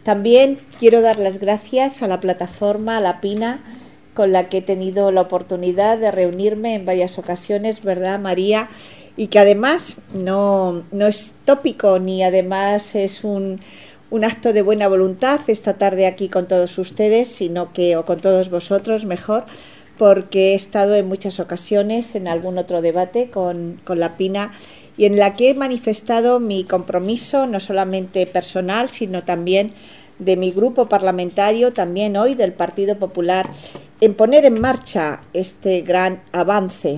También quiero dar las gracias a la plataforma, a la PINA, con la que he tenido la oportunidad de reunirme en varias ocasiones, ¿verdad, María? Y que además no es tópico ni además es un acto de buena voluntad esta tarde aquí con todos ustedes, sino que, o con todos vosotros mejor, porque he estado en muchas ocasiones en algún otro debate con la PINA y en la que he manifestado mi compromiso, no solamente personal, sino también de mi grupo parlamentario, también hoy del Partido Popular, en poner en marcha este gran avance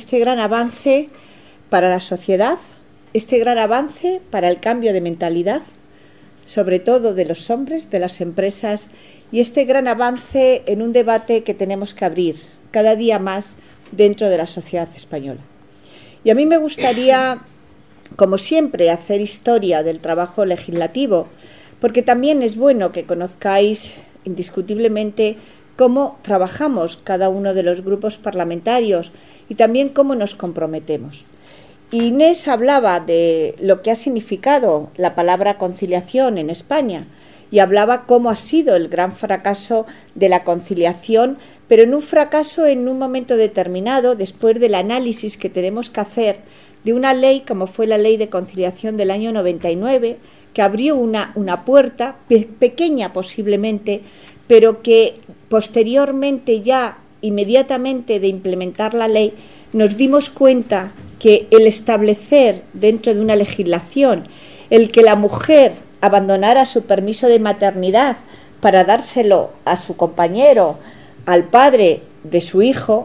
para la sociedad, este gran avance para el cambio de mentalidad, sobre todo de los hombres, de las empresas, y este gran avance en un debate que tenemos que abrir cada día más dentro de la sociedad española. Y a mí me gustaría, como siempre, hacer historia del trabajo legislativo, porque también es bueno que conozcáis indiscutiblemente cómo trabajamos cada uno de los grupos parlamentarios y también cómo nos comprometemos. Inés hablaba de lo que ha significado la palabra conciliación en España y hablaba cómo ha sido el gran fracaso de la conciliación, pero en un fracaso en un momento determinado, después del análisis que tenemos que hacer de una ley como fue la Ley de Conciliación del año 99, que abrió una puerta, pequeña posiblemente, pero que posteriormente ya, inmediatamente de implementar la ley, nos dimos cuenta que el establecer dentro de una legislación el que la mujer abandonara su permiso de maternidad para dárselo a su compañero, al padre de su hijo,